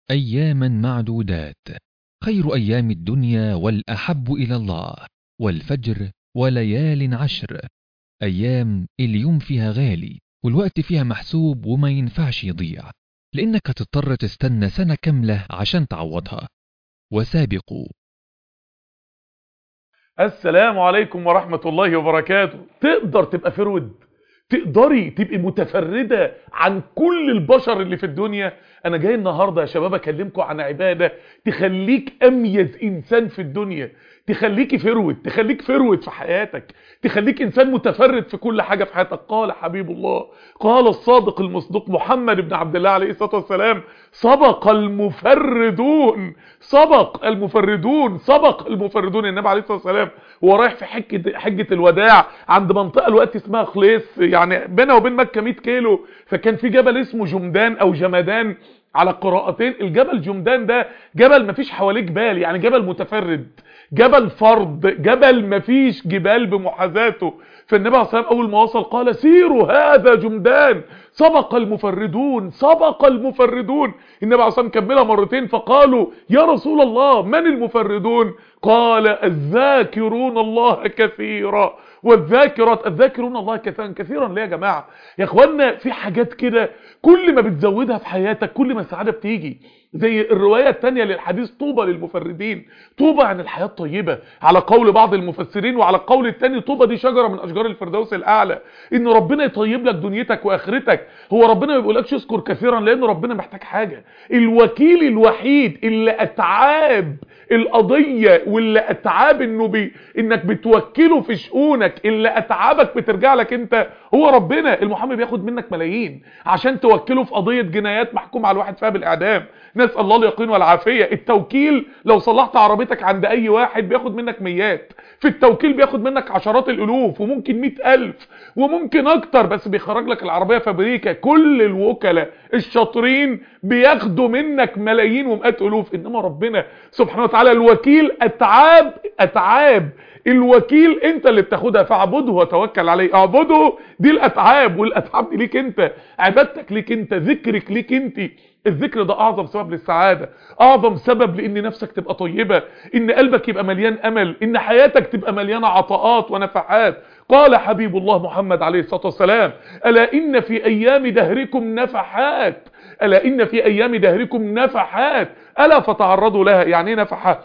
أياما معدودات، خير أيام الدنيا والأحب إلى الله، والفجر وليال عشر. أيام اليوم فيها غالي والوقت فيها محسوب وما ينفعش يضيع، لأنك هتضطر تستنى سنة كاملة عشان تعوضها. وسابقوا. السلام عليكم ورحمة الله وبركاته. تقدر تبقى فرود؟ تقدري تبقي متفردة عن كل البشر اللي في الدنيا؟ انا جاي النهاردة يا شباب اكلمكم عن عبادة تخليك اميز انسان في الدنيا، تخليك فرود في حياتك، تخليك انسان متفرد في كل حاجة في حياتك. قال حبيب الله، قال الصادق المصدوق محمد بن عبد الله عليه الصلاة والسلام: سبق المفردون، سبق المفردون، سبق المفردون. النبي عليه الصلاة والسلام هو رايح في حجة الوداع عند منطقة الوقت اسمها خليص، يعني بينها وبين مكة 100 كيلو. فكان في جبل اسمه جمدان او جمدان على قراءتين. الجبل جمدان ده جبل مفيش حواليه جبال، يعني جبل متفرد، جبل فرد، جبل مفيش جبال بمحاذاته. فالنبي عليه الصلاة والسلام اول ما وصل قال: سيروا هذا جمدان، سبق المفردون، سبق المفردون. النبي عليه الصلاة والسلام كملها مرتين فقالوا: يا رسول الله من المفردون؟ قال: الذاكرون الله كثيرا والذاكرات. الذاكرون الله كثيرا ليه يا جماعة؟ يا اخوانا في حاجات كده كل ما بتزودها في حياتك كل ما السعادة بتيجي. زي الرواية التانية للحديث: طوبى للمفردين. طوبى عن الحياة الطيبة على قول بعض المفسرين، وعلى القول التاني طوبى دي شجرة من اشجار الفردوس الاعلى، ان ربنا يطيب لك دنيتك واخرتك. هو ربنا ما بيقولكش اذكر كثيرا لان ربنا محتاج حاجة. الوكيل الوحيد اللي اتعاب القضية واللي اتعاب انك بتوكله في شؤونك، اللي اتعابك بترجع لك انت، هو ربنا. المحامي بياخد منك ملايين عشان توكله في قضية جنايات محكوم على الواحد فيها بالاعدام، نسأل الله اليقين والعافية. التوكيل لو صلحت عربيتك عند اي واحد بياخد منك ميات، في التوكيل بياخد منك عشرات الالوف وممكن 100,000 وممكن اكتر، بس بيخرج لك العربية فابريكا. كل الوكلاء الشاطرين بياخدوا منك ملايين ومئات الوف، انما ربنا سبحانه وتعالى الوكيل اتعاب الوكيل انت اللي بتاخدها. فاعبده وتوكل عليه، اعبده دي الاتعاب، والاتعاب دي ليك انت، عبادتك ليك انت، ذكرك ليك انت. الذكر ده اعظم سبب للسعادة، اعظم سبب لان نفسك تبقى طيبة، ان قلبك يبقى مليان امل، ان حياتك تبقى مليانة عطاءات ونفحات. قال حبيب الله محمد عليه الصلاة والسلام: الا ان في ايام دهركم نفحات، الا ان في ايام دهركم نفحات الا فتعرضوا لها. يعني ايه نفحة؟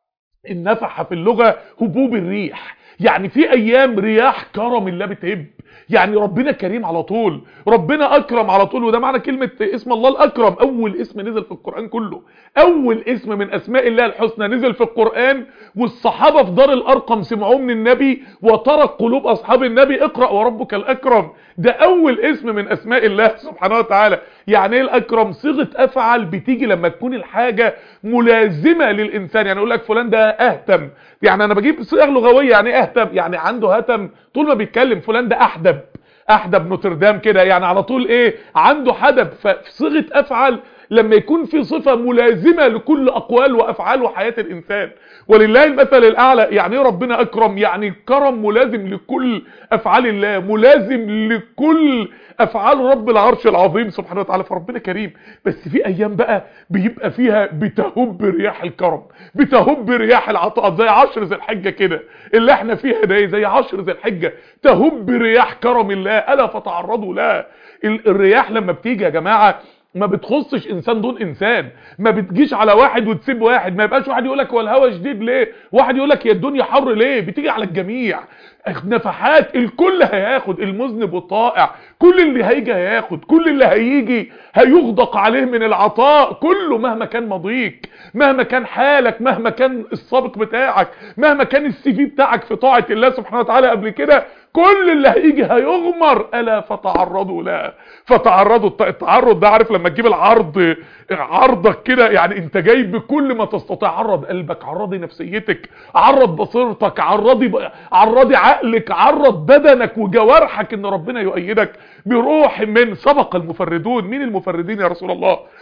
النفحة في اللغة هبوب الريح، يعني في ايام رياح كرم الله بتهب، يعني ربنا كريم على طول، ربنا اكرم على طول. وده معنى كلمة اسم الله الاكرم. اول اسم نزل في القرآن كله، اول اسم من اسماء الله الحسنى نزل في القرآن، والصحابة في دار الارقم سمعوه من النبي وطرق قلوب اصحاب النبي: اقرأ وربك الاكرم. ده اول اسم من اسماء الله سبحانه وتعالى. يعني ايه الاكرم؟ صيغة افعل بتيجي لما تكون الحاجة ملازمة للانسان. يعني اقول لك فلان ده اهتم، يعني انا بجيب صيغ لغوية. يعني ايه اهتم؟ يعني عنده هتم طول ما بيتكلم. فلان ده احدب، احدب نوتردام كده، يعني على طول ايه؟ عنده حدب. ففي صيغة افعل لما يكون في صفة ملازمة لكل اقوال وافعال وحياة الانسان. ولله المثل الاعلى. يعني ايه ربنا اكرم؟ يعني كرم ملازم لكل افعال الله، ملازم لكل افعال رب العرش العظيم سبحانه وتعالى. فربنا كريم، بس في ايام بقى بيبقى فيها بتهب رياح الكرم، بتهب رياح العطاء، زي 10 ذي الحجة كده اللي احنا فيها ده، زي 10 ذي الحجة تهب رياح كرم الله الا فتعرضوا لها. الرياح لما بتيجي يا جماعة ما بتخصش انسان دون انسان، ما بتجيش على واحد وتسيب واحد، ما يبقاش واحد يقولك هو الهوا شديد ليه، واحد يقولك هي الدنيا حر ليه، بتيجي على الجميع. نفحات، الكل هياخد، المذنب والطائع، كل اللي هيجي هياخد، كل اللي هيجي هيغدق عليه من العطاء كله، مهما كان مضيق، مهما كان حالك، مهما كان السابق بتاعك، مهما كان السي في بتاعك في طاعة الله سبحانه وتعالى قبل كده، كل اللي هيجي هيغمر الا فتعرضوا لا. فتعرضوا، التعرض ده عارف لما تجيب العرض، عرضك كده، يعني انت جاي بكل ما تستطيع. عرض قلبك، عرضي نفسيتك، عرض بصيرتك، عرضي عقلك، عرض بدنك وجوارحك ان ربنا يؤيدك بروح من. سبق المفردون. مين المفردين يا رسول الله؟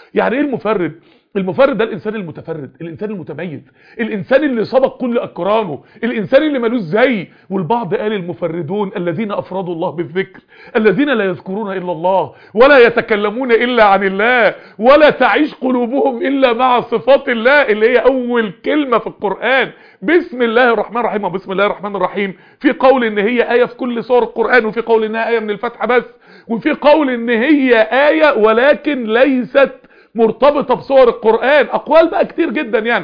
يعني ايه المفرد؟ المفرد ده الانسان المتفرد، الانسان المتميز، الانسان اللي سبق كل اقرانه، الانسان اللي ملوش زي. والبعض قال المفردون الذين افردوا الله بالذكر، الذين لا يذكرون الا الله ولا يتكلمون الا عن الله ولا تعيش قلوبهم الا مع صفات الله، اللي هي اول كلمة في القرآن بسم الله الرحمن الرحيم. وبسم الله الرحمن الرحيم في قول ان هي آية في كل سور القرآن، وفي قول انها آية من الفتحة بس، وفي قول ان هي آية ولكن ليست مرتبطة بصور القرآن. اقوال بقى كتير جدا يعني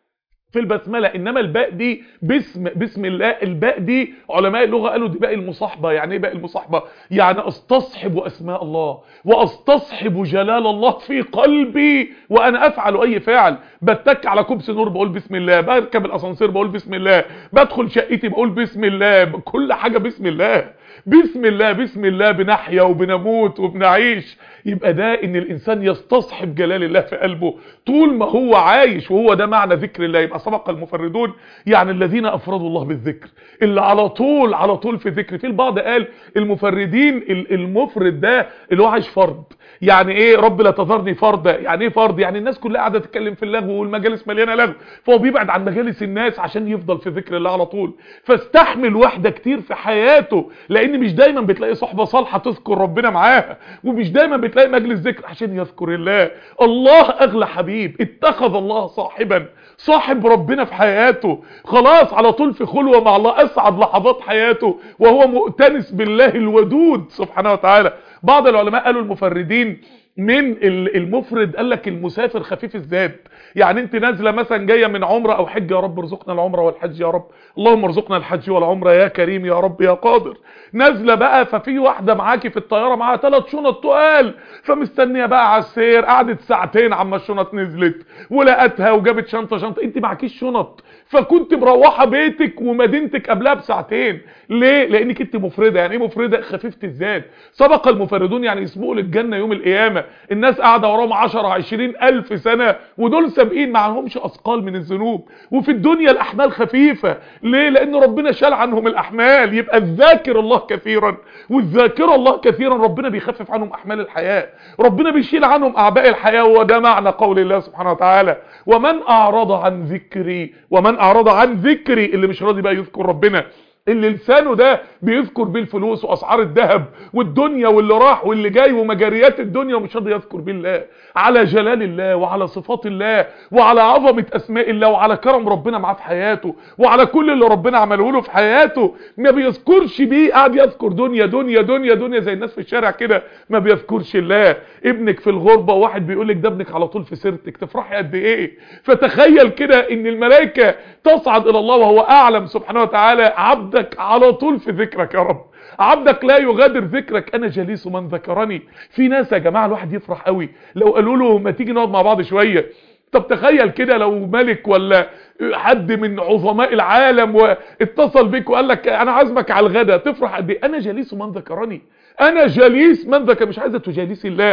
في البسملة. انما الباء دي بسم الله، الباء دي علماء اللغة قالوا دي باء المصاحبة. يعني ايه باء المصاحبة؟ يعني استصحب اسماء الله واستصحب جلال الله في قلبي وانا افعل اي فعل. بتك على كبس نور بقول بسم الله، بركب الاسانسير بقول بسم الله، بدخل شقتي بقول بسم الله، كل حاجة بسم الله بسم الله بسم الله، بنحيا وبنموت وبنعيش. يبقى ده ان الانسان يستصحب جلال الله في قلبه طول ما هو عايش، وهو ده معنى ذكر الله. يبقى سبق المفردون يعني الذين افردوا الله بالذكر، اللي على طول في ذكر. في البعض قال المفردين المفرد ده اللي هو عايش فرد. يعني ايه رب لا تذرني فردا؟ يعني ايه فرد؟ يعني الناس كلها قاعده تتكلم في اللغو والمجالس مليانه لغو، فهو بيبعد عن مجالس الناس عشان يفضل في ذكر الله على طول. فاستحمل وحده كتير في حياته، لان مش دايما بتلاقي صحبه صالحه تذكر ربنا معاها، ومش دايما بتلاقي مجلس ذكر عشان يذكر الله. الله اغلى حبيب، اتخذ الله صاحبا، صاحب ربنا في حياته، خلاص على طول في خلوه مع الله، اسعد لحظات حياته وهو مؤتنس بالله الودود سبحانه وتعالى. بعض العلماء قالوا المفردين من المفرد، قال لك المسافر خفيف الزاد. يعني انت نازله مثلا جايه من عمره او حج، يا رب ارزقنا العمره والحج يا رب، اللهم ارزقنا الحج والعمره يا كريم يا رب يا قادر. نازله بقى ففي واحده معاكي في الطياره معاها 3 شنط تقال، فمستنيه بقى على السير، قعدت ساعتين عما الشنط نزلت ولقتها وجابت شنطه، انت معكيش شنط، فكنت مروحه بيتك ومدينتك قبلها بساعتين. ليه؟ لانك انت مفرده. يعني ايه مفرده؟ خفيفه الزاد. سبق المفردون يعني يسبقوا للجنه يوم القيامه، الناس قاعده وراهم 10 20 الف سنه ودول سابقين معهمش اثقال من الذنوب. وفي الدنيا الاحمال خفيفه. ليه؟ لان ربنا شال عنهم الاحمال. يبقى الذاكر الله كثيرا والذاكر الله كثيرا ربنا بيخفف عنهم احمال الحياه، ربنا بيشيل عنهم اعباء الحياه. وده معنى قول الله سبحانه وتعالى ومن اعرض عن ذكري. ومن اعرض عن ذكري اللي مش راضي بقى يذكر ربنا، اللي لسانه ده بيذكر بيه الفلوس واسعار الذهب والدنيا واللي راح واللي جاي ومجاريات الدنيا، ومش راضي يذكر بيه الله على جلال الله وعلى صفات الله وعلى عظمه اسماء الله وعلى كرم ربنا معاه في حياته وعلى كل اللي ربنا عمله له في حياته، ما بيذكرش بيه، قاعد يذكر دنيا دنيا دنيا دنيا زي الناس في الشارع كده، ما بيذكرش الله. ابنك في الغربه وواحد بيقول لك ده ابنك على طول في سيرتك، تفرحي قد ايه؟ فتخيل كده ان الملائكه تصعد الى الله وهو اعلم سبحانه وتعالى، عبدك على طول في ذكرك يا رب، عبدك لا يغادر ذكرك. انا جليس من ذكرني. في ناس يا جماعه الواحد يفرح قوي لو قالوا له ما تيجي نقعد مع بعض شويه. طب تخيل كده لو ملك ولا حد من عظماء العالم واتصل بك وقال لك انا عازمك على الغدا، تفرح قد ايه؟ انا جليس من ذكرني، انا جليس من ذكر. مش عايزه تجاليس الله،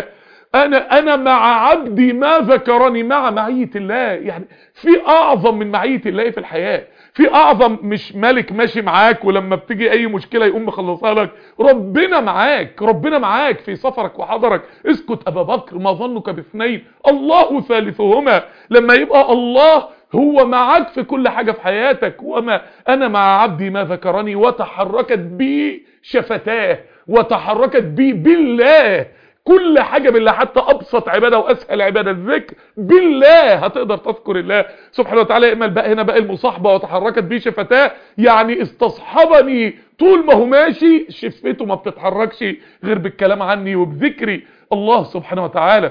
انا مع عبدي ما ذكرني، مع معية الله. يعني في اعظم من معية الله في الحياة، في اعظم. مش ملك ماشي معاك ولما بتيجي اي مشكلة يقوم مخلصها لك، ربنا معاك، ربنا معاك في سفرك وحضرك. اسكت ابا بكر ما ظنك باثنين الله ثالثهما. لما يبقى الله هو معاك في كل حاجة في حياتك. وما انا مع عبدي ما ذكرني وتحركت بي شفتاه، وتحركت بي بالله. كل حاجة بالله، حتى ابسط عبادة واسهل عبادة الذكر بالله هتقدر تذكر الله سبحانه وتعالى. اما الباء هنا باء المصاحبة وتحركت بيه شفتاه، يعني استصحبني طول ما هو ماشي، شفته ما بتتحركش غير بالكلام عني وبذكري الله سبحانه وتعالى.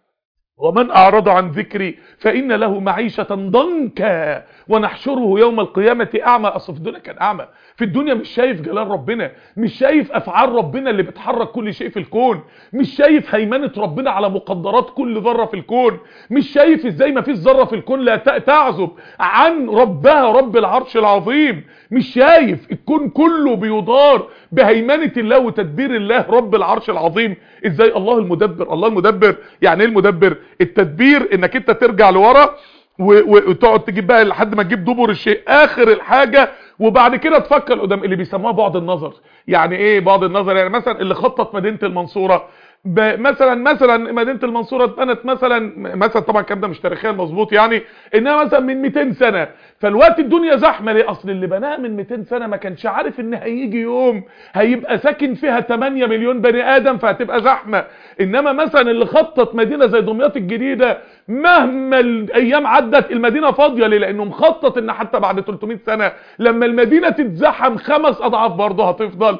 ومن أعرض عن ذكري فإن له معيشة ضنكا ونحشره يوم القيامة أعمى. أصل في الدنيا كان أعمى، في الدنيا مش شايف جلال ربنا، مش شايف أفعال ربنا اللي بتحرك كل شيء في الكون، مش شايف هيمنة ربنا على مقدرات كل ذرة في الكون، مش شايف إزاي ما فيش ذرة في الكون لا تعزب عن ربها رب العرش العظيم، مش شايف الكون كله بيدار بهيمنة الله وتدبير الله رب العرش العظيم. إزاي الله المدبر. الله المدبر يعني إيه المدبر؟ التدبير انك انت ترجع لورا وتقعد تجيب بقى لحد ما تجيب دبر الشيء اخر الحاجة، وبعد كده تفكر قدام، اللي بيسموها بعد النظر. يعني ايه بعد النظر؟ يعني مثلا اللي خطط مدينة المنصورة مثلا مدينه المنصوره اتبنت مثلا طبعا الكلام ده مش تاريخيا مظبوط يعني، انها مثلا من 200 سنه، فالوقت الدنيا زحمه ليه؟ اصل اللي بناها من 200 سنه ما كانش عارف ان هيجي يوم هيبقى ساكن فيها 8 مليون بني ادم فهتبقى زحمه. انما مثلا اللي خطط مدينه زي دمياط الجديده مهما الايام عدت المدينه فاضيه ليه؟ لانه مخطط ان حتى بعد 300 سنه لما المدينه تتزحم 5 اضعاف برضه هتفضل.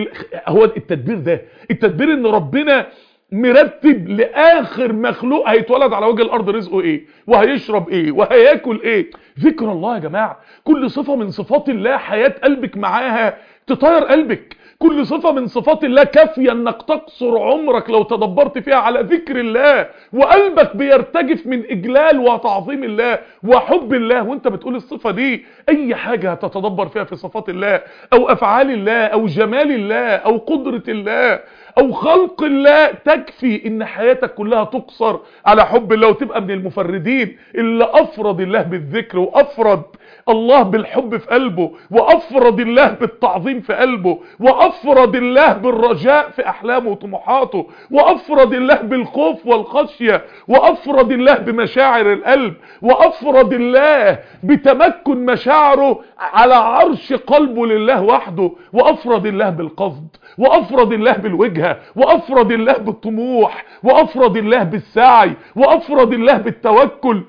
هو التدبير ان ربنا مرتب لاخر مخلوق هيتولد على وجه الارض رزقه ايه وهيشرب ايه وهياكل ايه. ذكر الله يا جماعه، كل صفه من صفات الله حياه قلبك معاها تطير قلبك، كل صفه من صفات الله كافيه انك تقصر عمرك لو تدبرت فيها على ذكر الله، وقلبك بيرتجف من اجلال وتعظيم الله وحب الله وانت بتقول الصفه دي. اي حاجه هتتدبر فيها في صفات الله او افعال الله او جمال الله او قدره الله او خلق الله تكفي ان حياتك كلها تقصر على حب الله، وتبقى من المفردين اللي افرد الله بالذكر وافرد الله بالحب في قلبه وافرد الله بالتعظيم في قلبه وافرد الله بالرجاء في احلامه وطموحاته وافرد الله بالخوف والخشيه وافرد الله بمشاعر القلب وافرد الله بتمكن مشاعره على عرش قلبه لله وحده وافرد الله بالقصد وافرد الله بالوجهه وافرد الله بالطموح وافرد الله بالسعي وافرد الله بالتوكل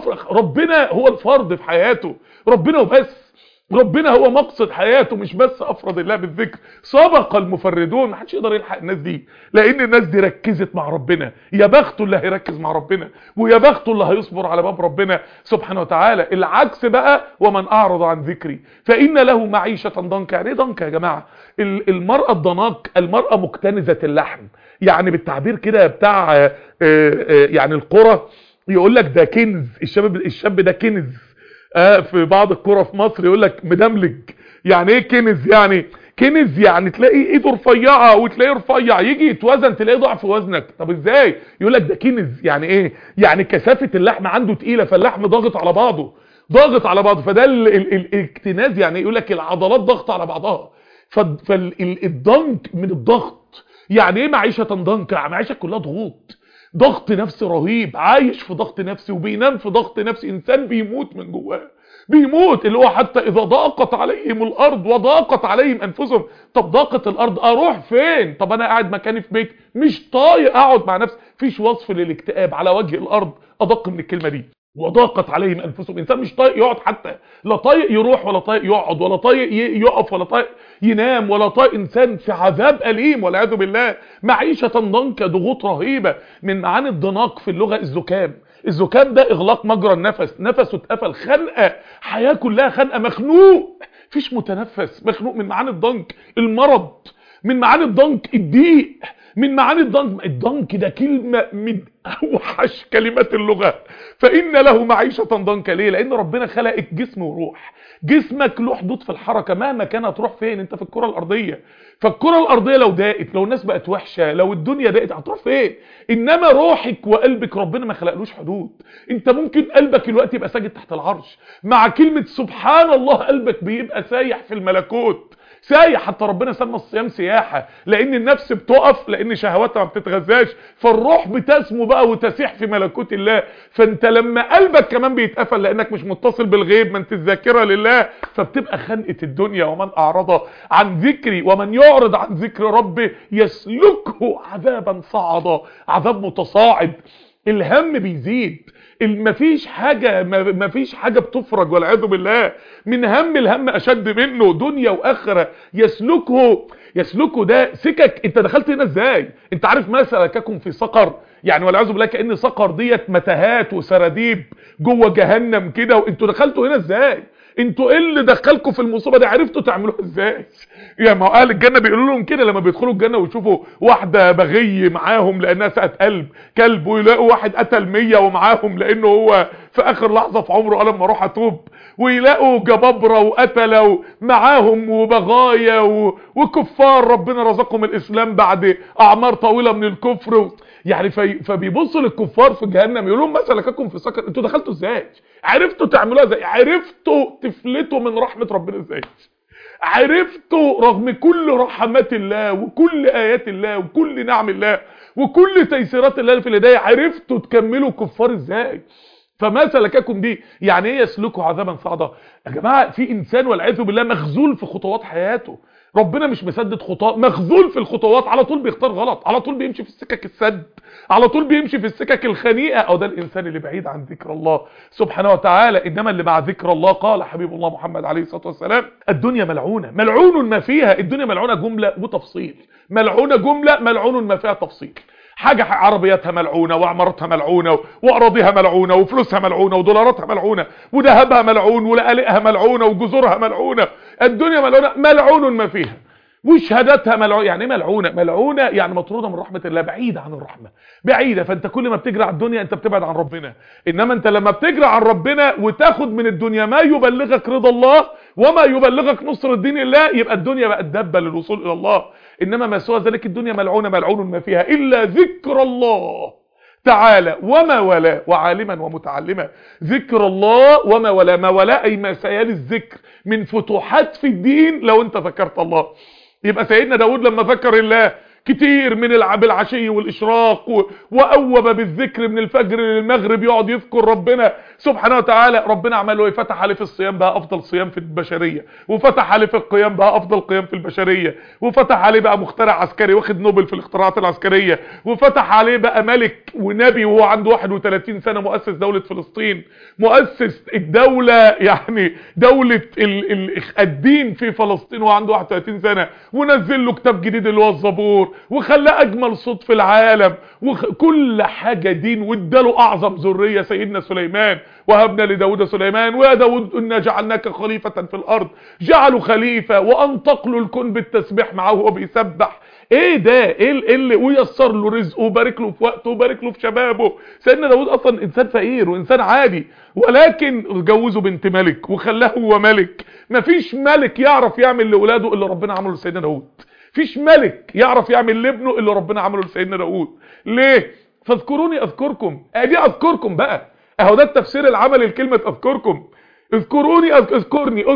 ربنا هو الفرد في حياته، ربنا وبس، ربنا هو مقصد حياته مش بس افرد الله بالذكر. سبق المفردون، ما حدش يقدر يلحق الناس دي لان الناس دي ركزت مع ربنا. يا بخته اللي هيركز مع ربنا ويا بخته اللي هيصبر على باب ربنا سبحانه وتعالى. العكس بقى ومن اعرض عن ذكري فان له معيشه ضنكا. يعني ايه ضنكا يا جماعه؟ المراه الضناك المراه مكتنزه اللحم، يعني بالتعبير كده بتاع يعني القرى يقول لك ده كنز، الشاب ده كنز. في بعض القرى في مصر يقول لك مدملج. يعني ايه كنز؟ يعني كنز يعني تلاقي ايده رفيعه وتلاقيه رفيع، يجي يتوزن تلاقيه ضعف وزنك. طب ازاي؟ يقول لك ده كنز. يعني ايه؟ يعني كثافه اللحم عنده تقيله فاللحم ضاغط على بعضه فده الاكتناز. يعني يقول لك العضلات ضغط على بعضها، فالضنك من الضغط. يعني ايه معيشه ضنكه؟ معيشه كلها ضغط نفسي رهيب، عايش في ضغط نفسي وبينام في ضغط نفسي، انسان بيموت من جواه، بيموت. اللي هو حتى اذا ضاقت عليهم الارض وضاقت عليهم انفسهم. طب ضاقت الارض اروح فين؟ طب انا قاعد مكاني في بيت مش طايق اقعد مع نفسي. فيش وصف للاكتئاب على وجه الارض ادق من الكلمه دي. وضاقت عليهم انفسهم، انسان مش طايق يقعد، حتى لا طايق يروح ولا طايق يقعد ولا طايق يقف ولا طايق ينام ولا طايق، انسان في عذاب اليم والعياذ بالله. معيشه ضنكا، ضغوط رهيبه. من معاني الضناك في اللغه الزكام ده اغلاق مجرى النفس، نفسه اتقفل، خنقه، حياه كلها خنقه، مخنوق فيش متنفس، مخنوق. من معاني الضنك المرض، من معاني الضنك الضيق، من معاني الضنك ده كلمة من اوحش كلمات اللغة. فإن له معيشة ضنكا. ليه؟ لأن ربنا خلقك جسم وروح، جسمك له حدود في الحركة مهما كان هتروح فين. انت في الكرة الأرضية، فالكرة الأرضية لو ضاقت، لو الناس بقت وحشة، لو الدنيا ضاقت هتروح فين؟ إنما روحك وقلبك ربنا ما خلقلوش حدود. انت ممكن قلبك الوقت يبقى ساجد تحت العرش مع كلمة سبحان الله، قلبك بيبقى سايح في الملكوت، سايح. حتى ربنا سمى الصيام سياحة، لان النفس بتقف، لان شهواتها ما بتتغذاش، فالروح بتسمو بقى وتسيح في ملكوت الله. فانت لما قلبك كمان بيتقفل لانك مش متصل بالغيب، ما انت الذاكره لله، فبتبقى خنقه الدنيا. ومن اعرض عن ذكري ومن يعرض عن ذكر ربه يسلكه عذابا صعدا، عذاب متصاعد. الهم بيزيد، مفيش حاجه بتفرج والعياذ بالله من الهم اشد منه، دنيا واخره. يسلكه ده سكك. انت دخلت هنا ازاي؟ انت عارف ما سلككم في سقر؟ يعني والعياذ بالله كأن سقر ديت متاهات وسراديب جوه جهنم كده، وانتوا دخلتوا هنا ازاي؟ انتوا ايه اللي دخلكم في المصيبه دي؟ عرفتوا تعملوها ازاي؟ يا ما اهل الجنه بيقولوا لهم كده لما بيدخلوا الجنه ويشوفوا واحده بغي معاهم لانها سقت كلب، ويلاقوا واحد قتل 100 ومعاهم لانه هو في اخر لحظه في عمره قال لما اروح اتوب، ويلاقوا جبابره وقتله معاهم وبغايا وكفار ربنا رزقهم الاسلام بعد اعمار طويله من الكفر. يعني فبيبصوا للكفار في جهنم يقولوا لهم ما سلككم في سقر؟ انتوا دخلتوا ازاي؟ عرفتوا تعملوها ازاي؟ عرفتوا تفلتوا من رحمه ربنا ازاي؟ عرفتوا رغم كل رحمات الله وكل ايات الله وكل نعم الله وكل تيسيرات الله في الهدايه، عرفتوا تكملوا كفار ازاي؟ فما سلككم دي، يعني ايه يسلكوا عذابا صعدا؟ يا جماعه في انسان والعياذ بالله مخذول في خطوات حياته، ربنا مش مسدد خطوات، مخذول في الخطوات، على طول بيختار غلط، على طول بيمشي في السكك السد، على طول بيمشي في السكك الخنيئه. او ده الانسان اللي بعيد عن ذكر الله سبحانه وتعالى. انما اللي مع ذكر الله، قال حبيب الله محمد عليه الصلاه والسلام: الدنيا ملعونه، ملعون ما فيها. الدنيا ملعونه جمله وتفصيل، ملعونه جمله، ملعون ما فيها تفصيل. حاجة عربياتها ملعونة، وعمارتها ملعونة، وأراضيها ملعونة، وفلوسها ملعونة، ودولاراتها ملعونة، وذهبها ملعون، ولآلئها ملعونة، وجذورها ملعونة. الدنيا ملعونة، ملعون ما فيها. وشهاداتها ملعونة. يعني ايه ملعونة؟ ملعونة يعني مطرودة من رحمة الله، بعيدة عن الرحمة، بعيدة. فانت كل ما بتجري على الدنيا انت بتبعد عن ربنا. انما انت لما بتجري عن ربنا وتاخد من الدنيا ما يبلغك رضا الله وما يبلغك نصر الدين الله، يبقى الدنيا بقت دابة للوصول الى الله. انما ما سوى ذلك الدنيا ملعونة، ملعون ما فيها الا ذكر الله تعالى وما ولا وعالما ومتعلما. ذكر الله وما ولا، ما ولا اي ما سيالي الذكر من فتوحات في الدين لو انت ذكرت الله. يبقى سيدنا داود لما ذكر الله كتير من بالعشي والإشراق وأوب بالذكر من الفجر للمغرب، يقعد يذكر ربنا سبحانه وتعالى، ربنا عمل له فتح عليه في الصيام بقى أفضل صيام في البشرية، وفتح عليه في القيام بقى أفضل قيام في البشرية، وفتح عليه بقى مخترع عسكري واخد نوبل في الاختراعات العسكرية، وفتح عليه بقى ملك ونبي وهو عنده 31 سنة مؤسس دولة فلسطين، مؤسس الدولة، يعني دولة الدين في فلسطين وهو عنده 31 سنة، ونزل له كتاب جديد اللي هو الزبور، وخلاه اجمل صوت في العالم، وكل حاجة دين، واداله اعظم ذرية سيدنا سليمان، وهبنا لداود سليمان ويا داود انا جعلناك خليفة في الارض، جعلوا خليفة وانطقلوا الكون بالتسبيح معه وهو بيسبح. ايه ده؟ ايه اللي ويسر له رزقه وبارك له في وقته وبارك له في شبابه. سيدنا داود اصلا انسان فقير وانسان عادي، ولكن جوزه بنت ملك وخلاه هو ملك. مفيش ملك يعرف يعمل لاولاده اللي ربنا عمله لسيدنا داود، فيش ملك يعرف يعمل لابنه اللي ربنا عمله لسيدنا داود. ليه؟ فاذكروني اذكركم. ادي اذكركم بقى، اهو ده التفسير العملي لكلمه اذكركم. اذكروني اذكرني،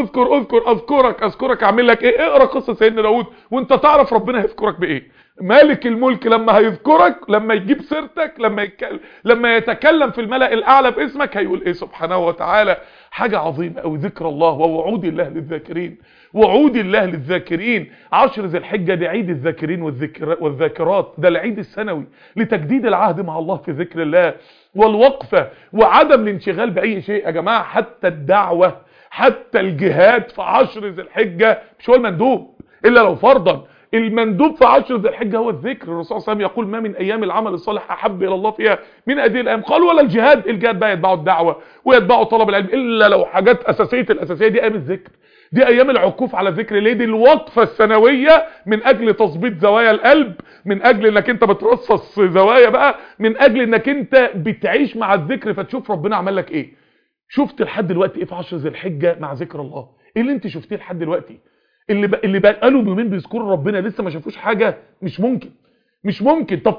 اذكرك اعمل لك ايه؟ اقرا قصه سيدنا داود وانت تعرف ربنا هيذكرك بايه. مالك الملك لما هيذكرك، لما يجيب سيرتك، لما يتكلم في الملأ الاعلى باسمك، هيقول ايه سبحانه وتعالى؟ حاجه عظيمه قوي ذكر الله ووعود الله للذاكرين. وعود الله للذاكرين. 10 ذي الحجه دي عيد الذاكرين والذاكرات، ده العيد السنوي لتجديد العهد مع الله في ذكر الله والوقفه وعدم الانشغال باي شيء. يا جماعه حتى الدعوه، حتى الجهاد في 10 ذي الحجه مش هو المندوب الا لو فرضا. المندوب في 10 ذي الحجه هو الذكر. الرسول صلى الله عليه وسلم يقول: ما من ايام العمل الصالح احب الى الله فيها من هذه الايام. قال: ولا الجهاد. الجهاد بقى يتبعه الدعوه ويتبعه طلب العلم، الا لو حاجات اساسيه. الاساسيه دي ايام الذكر، دي ايام العكوف على ذكر الله، دي الوقفه السنويه من اجل تظبيط زوايا القلب، من اجل انك انت بترصص زوايا بقى، من اجل انك انت بتعيش مع الذكر فتشوف ربنا عمل لك ايه. شفت لحد دلوقتي ايه في 10 ذي الحجه مع ذكر الله؟ ايه اللي انت شفتيه لحد دلوقتي؟ اللي بقى قالوا يومين بيذكروا ربنا لسه ما شافوش حاجه؟ مش ممكن، مش ممكن. طب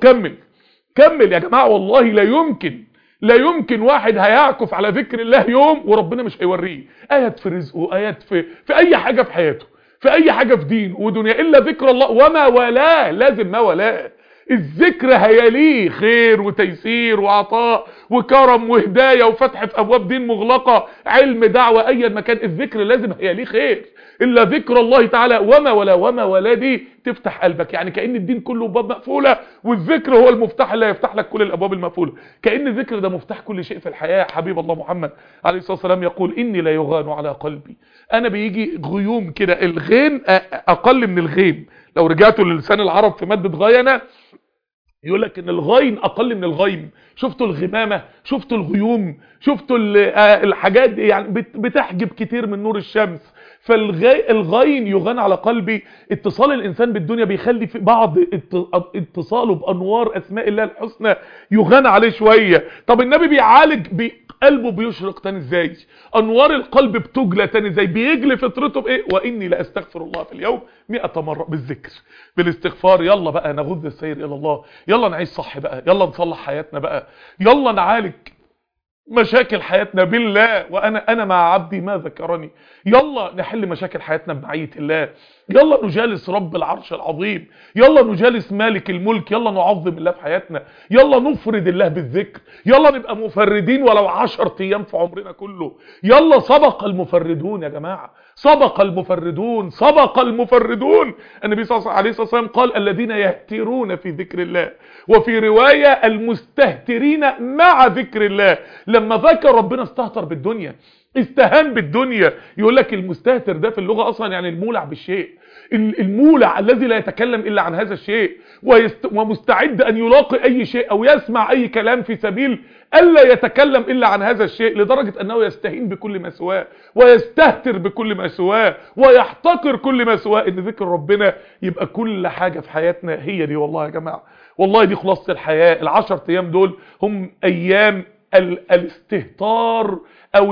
كمل يا جماعه، والله لا يمكن واحد هيعكف على ذكر الله يوم وربنا مش هيوريه ايات في رزقه، ايات في اي حاجه في حياته، في اي حاجه في دين ودنيا، الا ذكر الله وما ولاه. لازم ما ولاه. الذكر هيليه خير وتيسير وعطاء وكرم وهدايه وفتح في ابواب دين مغلقه، علم، دعوه، ايا مكان. الذكر لازم هيليه خير، الا ذكر الله تعالى وما ولا دي تفتح قلبك. يعني كأن الدين كله باب مقفوله، والذكر هو المفتاح اللي هيفتح لك كل الابواب المقفوله. كأن الذكر ده مفتاح كل شيء في الحياه. حبيب الله محمد عليه الصلاه والسلام يقول: اني لا يغان على قلبي. انا بيجي غيوم كده، الغين اقل من الغيم. لو رجعتوا للسان العرب في ماده غينه يقول لك ان الغين اقل من الغيم. شفتوا الغمامه، شفتوا الغيوم، شفتوا الحاجات دي، يعني بتحجب كتير من نور الشمس. فالغين يغان على قلبي. اتصال الانسان بالدنيا بيخلي في بعض اتصاله بانوار اسماء الله الحسنى يغان عليه شويه. طب النبي بيعالج قلبه بيشرق تاني ازاي؟ انوار القلب بتجلى تاني ازاي؟ بيجلي فطرته بايه؟ واني لا استغفر الله في اليوم 100 مرة. بالذكر، بالاستغفار. يلا بقى نغض السير الى الله، يلا نعيش صح بقى، يلا نصلح حياتنا بقى، يلا نعالج مشاكل حياتنا بالله، وانا مع عبدي ما ذكرني. يلا نحل مشاكل حياتنا بمعية الله، يلا نجالس رب العرش العظيم، يلا نجالس مالك الملك، يلا نعظم الله في حياتنا، يلا نفرد الله بالذكر، يلا نبقى مفردين ولو 10 ايام في عمرنا كله. يلا سبق المفردون يا جماعة، سبق المفردون، سبق المفردون. النبي صلى الله عليه وسلم قال الذين يهترون في ذكر الله، وفي رواية المستهترين مع ذكر الله. لما ذكر ربنا استهتر بالدنيا، استهان بالدنيا. يقول لك المستهتر ده في اللغة اصلا يعني المولع بالشيء، المولع الذي لا يتكلم الا عن هذا الشيء، ومستعد ان يلاقي اي شيء او يسمع اي كلام في سبيل الا يتكلم الا عن هذا الشيء، لدرجة انه يستهين بكل ما سواه، ويستهتر بكل ما سواه، ويحتقر كل ما سواه. ان ذكر ربنا يبقى كل حاجة في حياتنا هي دي. والله يا جماعة، والله دي خلاصة الحياة. ال10 ايام دول هم ايام الاستهتار او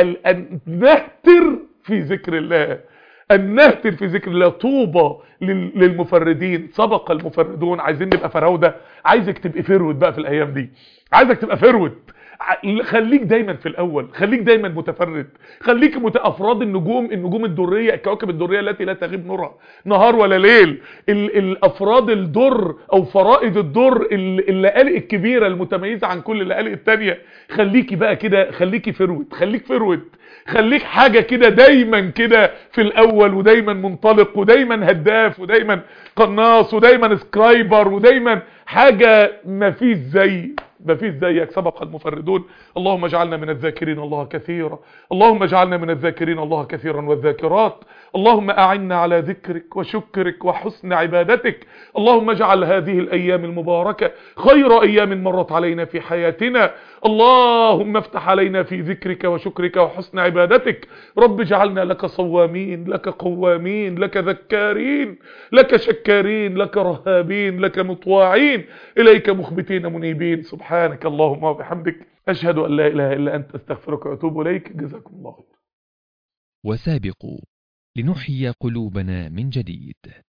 النهتر في ذكر الله، النهتر في ذكر الله. طوبى للمفردين، سبق المفردون. عايزين نبقى فراودة، عايزك تبقى فرود بقى في الايام دي، عايزك تبقى فرود. خليك دايما في الاول، خليك دايما متفرد، خليك افراد النجوم الدريه، الكواكب الدريه التي لا تغيب نورها نهار ولا ليل. الافراد الدر او فرائد الدر، الليالي الكبيره المتميزه عن كل الليالي التانيه. خليكي بقى كده، خليكي فرود، خليك فرود، خليك حاجه كده دايما كده في الاول، ودايما منطلق، ودايما هداف، ودايما قناص، ودايما سكرايبر، ودايما حاجه مفيش زيك. سبق المفردون. اللهم اجعلنا من الذاكرين الله كثيرا، اللهم اجعلنا من الذاكرين الله كثيرا والذاكرات. اللهم اعنا على ذكرك وشكرك وحسن عبادتك. اللهم اجعل هذه الايام المباركة خير ايام مرت علينا في حياتنا. اللهم افتح علينا في ذكرك وشكرك وحسن عبادتك. رب اجعلنا لك صوامين، لك قوامين، لك ذكارين، لك شكارين، لك رهابين، لك مطواعين، اليك مخبتين منيبين. سبحانك اللهم وبحمدك، اشهد ان لا اله الا انت، استغفرك واتوب اليك. جزاكم الله خير. وسابقوا لنحيي قلوبنا من جديد.